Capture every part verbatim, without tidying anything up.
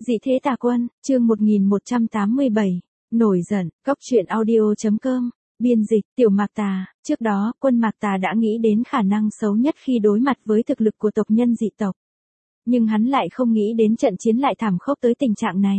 Dị thế tà quân, chương một nghìn một trăm tám mươi bảy, nổi giận, cốc truyện audio.com, biên dịch, Tiểu Mạc Tà. Trước đó, quân Mạc Tà đã nghĩ đến khả năng xấu nhất khi đối mặt với thực lực của tộc nhân dị tộc. Nhưng hắn lại không nghĩ đến trận chiến lại thảm khốc tới tình trạng này.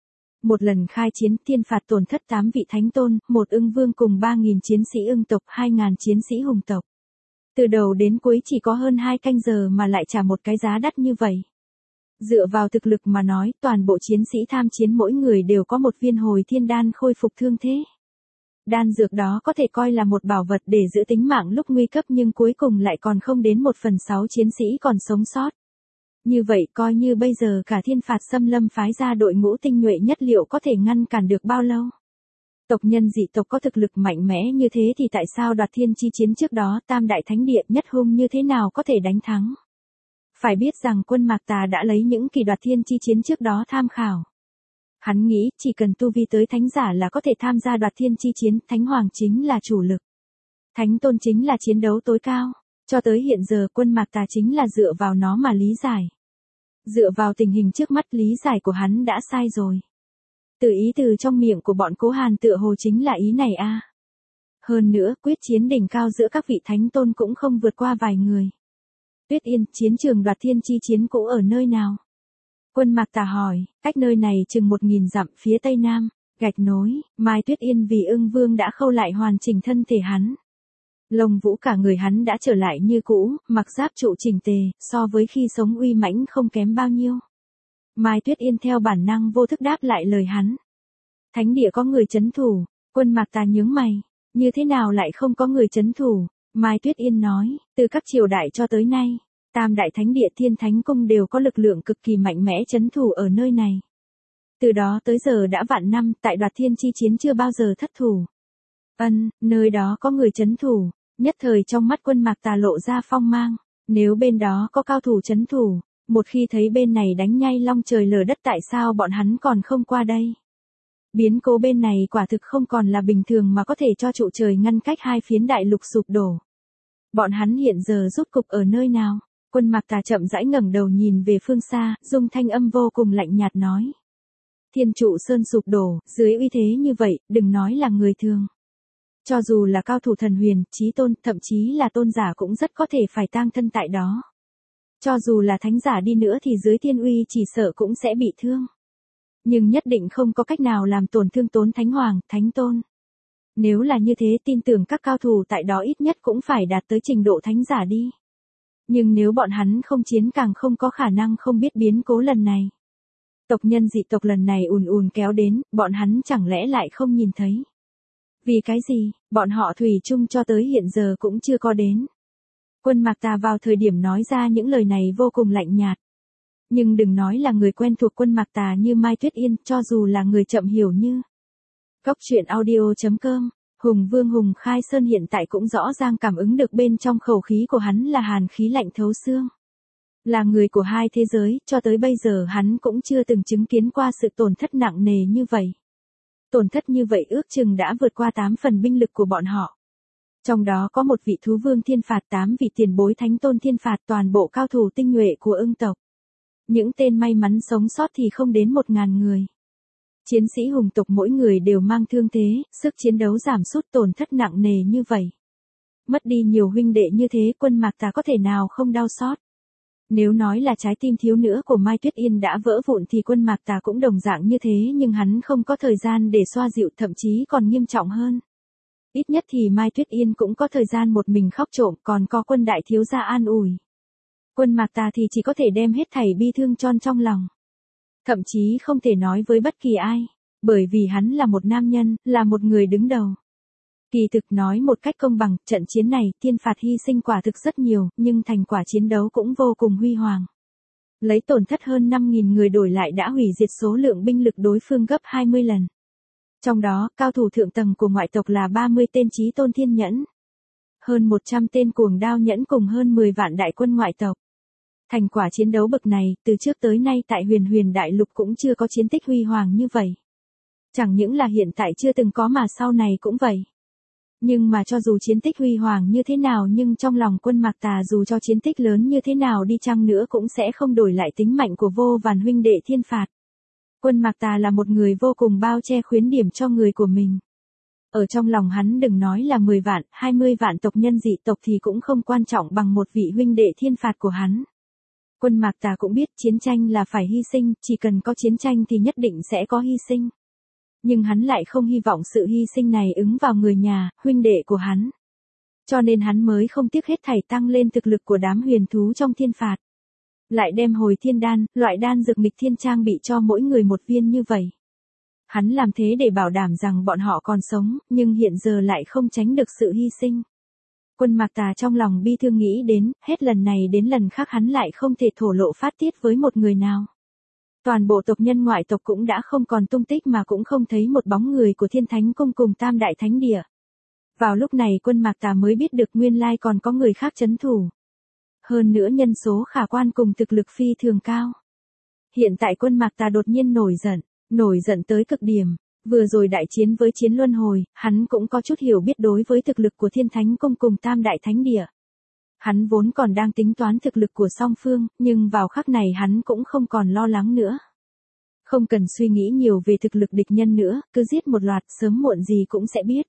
Một lần khai chiến, thiên phạt tổn thất tám vị thánh tôn, một ưng vương cùng ba nghìn chiến sĩ ưng tộc, hai nghìn chiến sĩ hùng tộc. Từ đầu đến cuối chỉ có hơn hai canh giờ mà lại trả một cái giá đắt như vậy. Dựa vào thực lực mà nói, toàn bộ chiến sĩ tham chiến mỗi người đều có một viên hồi thiên đan khôi phục thương thế. Đan dược đó có thể coi là một bảo vật để giữ tính mạng lúc nguy cấp, nhưng cuối cùng lại còn không đến một phần sáu chiến sĩ còn sống sót. Như vậy coi như bây giờ cả thiên phạt xâm lâm phái ra đội ngũ tinh nhuệ nhất liệu có thể ngăn cản được bao lâu? Tộc nhân dị tộc có thực lực mạnh mẽ như thế thì tại sao đoạt thiên chi chiến trước đó tam đại thánh địa nhất hung như thế nào có thể đánh thắng? Phải biết rằng quân Mạc Tà đã lấy những kỳ đoạt thiên chi chiến trước đó tham khảo. Hắn nghĩ chỉ cần tu vi tới thánh giả là có thể tham gia đoạt thiên chi chiến, thánh hoàng chính là chủ lực. Thánh tôn chính là chiến đấu tối cao. Cho tới hiện giờ quân Mạc Tà chính là dựa vào nó mà lý giải. Dựa vào tình hình trước mắt lý giải của hắn đã sai rồi. Từ ý từ trong miệng của bọn Cố Hàn tựa hồ chính là ý này a. À. Hơn nữa, quyết chiến đỉnh cao giữa các vị thánh tôn cũng không vượt qua vài người. Tuyết Yên, chiến trường đoạt thiên chi chiến cũ ở nơi nào? Quân Mạc Tà hỏi, cách nơi này chừng một nghìn dặm phía tây nam, gạch nối, Mai Tuyết Yên vì ưng vương đã khâu lại hoàn chỉnh thân thể hắn. Lông vũ cả người hắn đã trở lại như cũ, mặc giáp trụ chỉnh tề, so với khi sống uy mãnh không kém bao nhiêu. Mai Tuyết Yên theo bản năng vô thức đáp lại lời hắn. Thánh địa có người trấn thủ, quân Mạc Tà nhướng mày, như thế nào lại không có người trấn thủ? Mai Tuyết Yên nói, từ các triều đại cho tới nay, tam đại thánh địa Thiên Thánh Cung đều có lực lượng cực kỳ mạnh mẽ trấn thủ ở nơi này. Từ đó tới giờ đã vạn năm, tại đoạt thiên chi chiến chưa bao giờ thất thủ. Ân, nơi đó có người trấn thủ, nhất thời trong mắt quân Mạc Tà lộ ra phong mang. Nếu bên đó có cao thủ trấn thủ, một khi thấy bên này đánh nhay long trời lở đất tại sao bọn hắn còn không qua đây? Biến cố bên này quả thực không còn là bình thường mà có thể cho trụ trời ngăn cách hai phiến đại lục sụp đổ. Bọn hắn hiện giờ rốt cục ở nơi nào? Quân Mạc Tà chậm rãi ngẩng đầu nhìn về phương xa, dùng thanh âm vô cùng lạnh nhạt nói. Thiên trụ sơn sụp đổ, dưới uy thế như vậy, đừng nói là người thường. Cho dù là cao thủ thần huyền, chí tôn, thậm chí là tôn giả cũng rất có thể phải tang thân tại đó. Cho dù là thánh giả đi nữa thì dưới thiên uy chỉ sợ cũng sẽ bị thương. Nhưng nhất định không có cách nào làm tổn thương tốn thánh hoàng, thánh tôn. Nếu là như thế tin tưởng các cao thủ tại đó ít nhất cũng phải đạt tới trình độ thánh giả đi. Nhưng nếu bọn hắn không chiến càng không có khả năng không biết biến cố lần này. Tộc nhân dị tộc lần này ùn ùn kéo đến, bọn hắn chẳng lẽ lại không nhìn thấy. Vì cái gì, bọn họ thủy chung cho tới hiện giờ cũng chưa có đến. Quân Mạc Tà vào thời điểm nói ra những lời này vô cùng lạnh nhạt. Nhưng đừng nói là người quen thuộc quân Mạc Tà như Mai Tuyết Yên, cho dù là người chậm hiểu như. Cốc truyện audio.com, Hùng Vương Hùng Khai Sơn hiện tại cũng rõ ràng cảm ứng được bên trong khẩu khí của hắn là hàn khí lạnh thấu xương. Là người của hai thế giới, cho tới bây giờ hắn cũng chưa từng chứng kiến qua sự tổn thất nặng nề như vậy. Tổn thất như vậy ước chừng đã vượt qua tám phần binh lực của bọn họ. Trong đó có một vị thú vương thiên phạt, tám vị tiền bối thánh tôn thiên phạt, toàn bộ cao thủ tinh nhuệ của ưng tộc. Những tên may mắn sống sót thì không đến một ngàn người. Chiến sĩ hùng tộc mỗi người đều mang thương thế, sức chiến đấu giảm sút, tổn thất nặng nề như vậy. Mất đi nhiều huynh đệ như thế quân Mạc Tà có thể nào không đau xót. Nếu nói là trái tim thiếu nữ của Mai Tuyết Yên đã vỡ vụn thì quân Mạc Tà cũng đồng dạng như thế, nhưng hắn không có thời gian để xoa dịu, thậm chí còn nghiêm trọng hơn. Ít nhất thì Mai Tuyết Yên cũng có thời gian một mình khóc trộm, còn có quân đại thiếu gia an ủi. Quân Mạc Tà thì chỉ có thể đem hết thảy bi thương trôn trong lòng. Thậm chí không thể nói với bất kỳ ai, bởi vì hắn là một nam nhân, là một người đứng đầu. Kỳ thực nói một cách công bằng, trận chiến này, thiên phạt hy sinh quả thực rất nhiều, nhưng thành quả chiến đấu cũng vô cùng huy hoàng. Lấy tổn thất hơn năm nghìn người đổi lại đã hủy diệt số lượng binh lực đối phương gấp hai mươi lần. Trong đó, cao thủ thượng tầng của ngoại tộc là ba mươi tên chí tôn thiên nhẫn. Hơn một trăm tên cuồng đao nhẫn cùng hơn mười vạn đại quân ngoại tộc. Thành quả chiến đấu bậc này, từ trước tới nay tại huyền huyền đại lục cũng chưa có chiến tích huy hoàng như vậy. Chẳng những là hiện tại chưa từng có mà sau này cũng vậy. Nhưng mà cho dù chiến tích huy hoàng như thế nào nhưng trong lòng quân Mạc Tà dù cho chiến tích lớn như thế nào đi chăng nữa cũng sẽ không đổi lại tính mạnh của vô vàn huynh đệ thiên phạt. Quân Mạc Tà là một người vô cùng bao che khuyến điểm cho người của mình. Ở trong lòng hắn đừng nói là mười vạn, hai mươi vạn tộc nhân dị tộc thì cũng không quan trọng bằng một vị huynh đệ thiên phạt của hắn. Quân Mạc Tà cũng biết chiến tranh là phải hy sinh, chỉ cần có chiến tranh thì nhất định sẽ có hy sinh. Nhưng hắn lại không hy vọng sự hy sinh này ứng vào người nhà, huynh đệ của hắn. Cho nên hắn mới không tiếc hết thảy tăng lên thực lực của đám huyền thú trong thiên phạt. Lại đem hồi thiên đan, loại đan dược nghịch thiên trang bị cho mỗi người một viên như vậy. Hắn làm thế để bảo đảm rằng bọn họ còn sống, nhưng hiện giờ lại không tránh được sự hy sinh. Quân Mạc Tà trong lòng bi thương nghĩ đến, hết lần này đến lần khác hắn lại không thể thổ lộ phát tiết với một người nào. Toàn bộ tộc nhân ngoại tộc cũng đã không còn tung tích mà cũng không thấy một bóng người của Thiên Thánh Cung cùng Tam Đại Thánh Địa. Vào lúc này Quân Mạc Tà mới biết được nguyên lai còn có người khác trấn thủ. Hơn nữa nhân số khả quan cùng thực lực phi thường cao. Hiện tại Quân Mạc Tà đột nhiên nổi giận, nổi giận tới cực điểm. Vừa rồi đại chiến với Chiến Luân Hồi, hắn cũng có chút hiểu biết đối với thực lực của Thiên Thánh Cung cùng Tam Đại Thánh Địa. Hắn vốn còn đang tính toán thực lực của song phương, nhưng vào khắc này hắn cũng không còn lo lắng nữa. Không cần suy nghĩ nhiều về thực lực địch nhân nữa, cứ giết một loạt, sớm muộn gì cũng sẽ biết.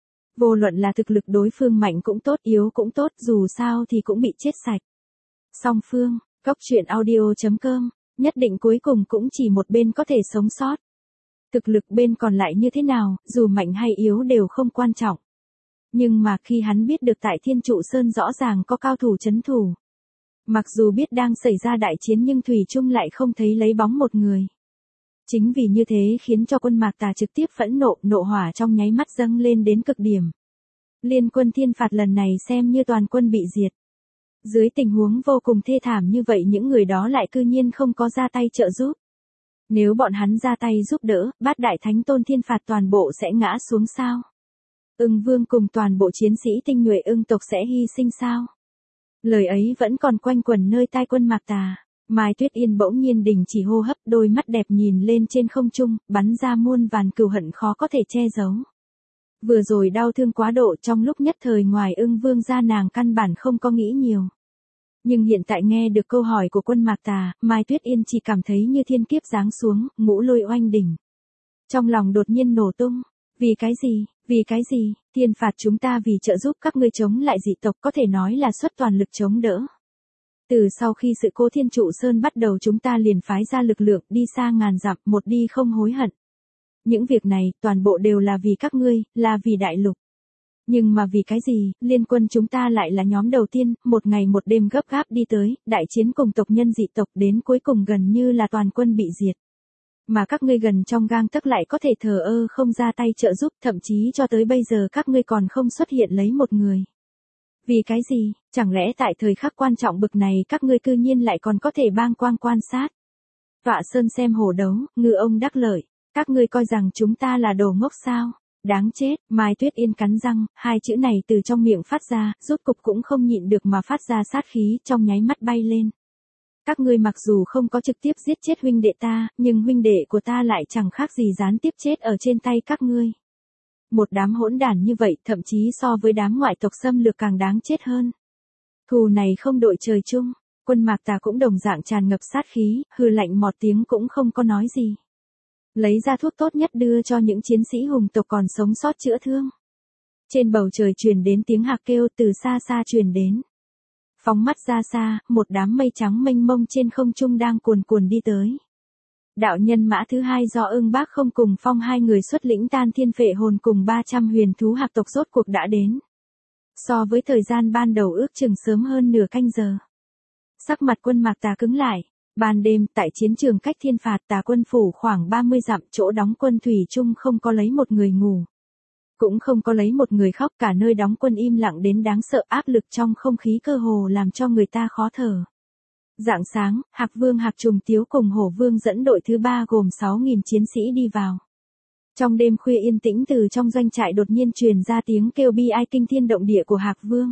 Vô luận là thực lực đối phương mạnh cũng tốt, yếu cũng tốt, dù sao thì cũng bị chết sạch. Song phương, góc truyện audio chấm com, nhất định cuối cùng cũng chỉ một bên có thể sống sót. Thực lực bên còn lại như thế nào, dù mạnh hay yếu đều không quan trọng. Nhưng mà khi hắn biết được tại Thiên Trụ Sơn rõ ràng có cao thủ trấn thủ. Mặc dù biết đang xảy ra đại chiến nhưng Thủy Trung lại không thấy lấy bóng một người. Chính vì như thế khiến cho Quân Mạc Tà trực tiếp phẫn nộ, nộ hỏa trong nháy mắt dâng lên đến cực điểm. Liên quân thiên phạt lần này xem như toàn quân bị diệt. Dưới tình huống vô cùng thê thảm như vậy những người đó lại cư nhiên không có ra tay trợ giúp. Nếu bọn hắn ra tay giúp đỡ, bát đại thánh tôn thiên phạt toàn bộ sẽ ngã xuống sao? Ưng Vương cùng toàn bộ chiến sĩ tinh nhuệ Ưng tộc sẽ hy sinh sao? Lời ấy vẫn còn quanh quẩn nơi tai Quân Mạc Tà. Mai Tuyết Yên bỗng nhiên đình chỉ hô hấp, đôi mắt đẹp nhìn lên trên không trung, bắn ra muôn vàn cừu hận khó có thể che giấu. Vừa rồi đau thương quá độ, trong lúc nhất thời ngoài Ưng Vương ra nàng căn bản không có nghĩ nhiều. Nhưng hiện tại nghe được câu hỏi của Quân Mạc Tà, Mai Tuyết Yên chỉ cảm thấy như thiên kiếp giáng xuống, ngũ lôi oanh đỉnh. Trong lòng đột nhiên nổ tung. Vì cái gì, vì cái gì, thiên phạt chúng ta vì trợ giúp các ngươi chống lại dị tộc có thể nói là xuất toàn lực chống đỡ. Từ sau khi sự cố Thiên Trụ Sơn bắt đầu chúng ta liền phái ra lực lượng đi xa ngàn dặm, một đi không hối hận. Những việc này, toàn bộ đều là vì các ngươi, là vì đại lục. Nhưng mà vì cái gì, liên quân chúng ta lại là nhóm đầu tiên, một ngày một đêm gấp gáp đi tới, đại chiến cùng tộc nhân dị tộc đến cuối cùng gần như là toàn quân bị diệt. Mà các ngươi gần trong gang tấc lại có thể thờ ơ không ra tay trợ giúp, thậm chí cho tới bây giờ các ngươi còn không xuất hiện lấy một người. Vì cái gì, chẳng lẽ tại thời khắc quan trọng bực này các ngươi cư nhiên lại còn có thể bang quang quan sát. Tọa sơn xem hổ đấu, ngư ông đắc lợi, các ngươi coi rằng chúng ta là đồ ngốc sao, đáng chết, Mai Tuyết Yên cắn răng, hai chữ này từ trong miệng phát ra, rốt cục cũng không nhịn được mà phát ra sát khí trong nháy mắt bay lên. Các ngươi mặc dù không có trực tiếp giết chết huynh đệ ta, nhưng huynh đệ của ta lại chẳng khác gì gián tiếp chết ở trên tay các ngươi. Một đám hỗn đản như vậy thậm chí so với đám ngoại tộc xâm lược càng đáng chết hơn. Thù này không đội trời chung, Quân Mạc Tà cũng đồng dạng tràn ngập sát khí, hừ lạnh một tiếng cũng không có nói gì. Lấy ra thuốc tốt nhất đưa cho những chiến sĩ hùng tộc còn sống sót chữa thương. Trên bầu trời truyền đến tiếng hạc kêu từ xa xa truyền đến. Phóng mắt ra xa, một đám mây trắng mênh mông trên không trung đang cuồn cuồn đi tới. Đạo nhân mã thứ hai do Ưng Bác không cùng Phong hai người xuất lĩnh tan thiên phệ hồn cùng ba trăm huyền thú hạc tộc rốt cuộc đã đến. So với thời gian ban đầu ước chừng sớm hơn nửa canh giờ. Sắc mặt Quân Mạc Tà cứng lại. Ban đêm, tại chiến trường cách thiên phạt Tà quân phủ khoảng ba mươi dặm, chỗ đóng quân thủy chung không có lấy một người ngủ. Cũng không có lấy một người khóc, cả nơi đóng quân im lặng đến đáng sợ, áp lực trong không khí cơ hồ làm cho người ta khó thở. Rạng sáng, Hạc Vương Hạc Trùng Tiếu cùng Hổ Vương dẫn đội thứ ba gồm sáu nghìn chiến sĩ đi vào. Trong đêm khuya yên tĩnh từ trong doanh trại đột nhiên truyền ra tiếng kêu bi ai kinh thiên động địa của Hạc Vương.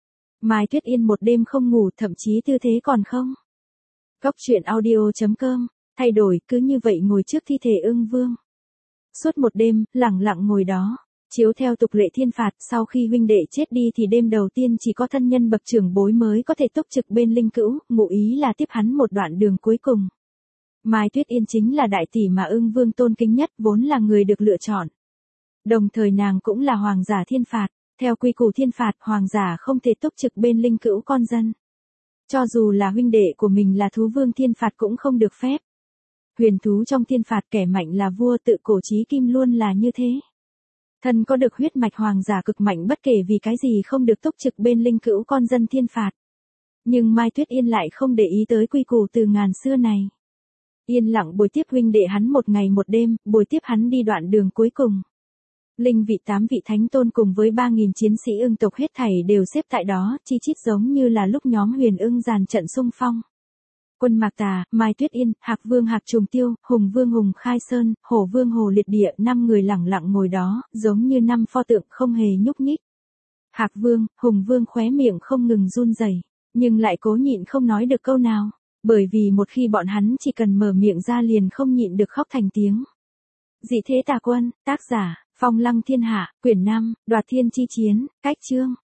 Mai Tuyết Yên một đêm không ngủ, thậm chí tư thế còn không. Góc truyện audio chấm com, thay đổi, cứ như vậy ngồi trước thi thể Ưng Vương. Suốt một đêm, lặng lặng ngồi đó. Chiếu theo tục lệ thiên phạt, sau khi huynh đệ chết đi thì đêm đầu tiên chỉ có thân nhân bậc trưởng bối mới có thể túc trực bên linh cữu, ngụ ý là tiếp hắn một đoạn đường cuối cùng. Mai Tuyết Yên chính là đại tỷ mà Ưng Vương tôn kính nhất, vốn là người được lựa chọn. Đồng thời nàng cũng là hoàng giả thiên phạt, theo quy củ thiên phạt, hoàng giả không thể túc trực bên linh cữu con dân. Cho dù là huynh đệ của mình là thú vương thiên phạt cũng không được phép. Huyền thú trong thiên phạt kẻ mạnh là vua, tự cổ chí kim luôn là như thế. Thân có được huyết mạch hoàng giả cực mạnh bất kể vì cái gì không được túc trực bên linh cữu con dân thiên phạt. Nhưng Mai Tuyết Yên lại không để ý tới quy củ từ ngàn xưa này. Yên lặng bồi tiếp huynh đệ hắn một ngày một đêm, bồi tiếp hắn đi đoạn đường cuối cùng. Linh vị tám vị thánh tôn cùng với ba nghìn chiến sĩ ưng tộc hết thảy đều xếp tại đó, chi chít giống như là lúc nhóm huyền ưng dàn trận xung phong. Quân Mạc Tà, Mai Tuyết Yên, Hạc Vương Hạc Trùng Tiêu, Hùng Vương Hùng Khai Sơn, Hổ Vương Hồ Liệt Địa, năm người lẳng lặng ngồi đó, giống như năm pho tượng không hề nhúc nhích. Hạc Vương, Hùng Vương khóe miệng không ngừng run rẩy, nhưng lại cố nhịn không nói được câu nào, bởi vì một khi bọn hắn chỉ cần mở miệng ra liền không nhịn được khóc thành tiếng. Dị thế tà quân, tác giả, Phong Lăng Thiên Hạ, quyển năm, Đoạt Thiên Chi Chiến, cách chương.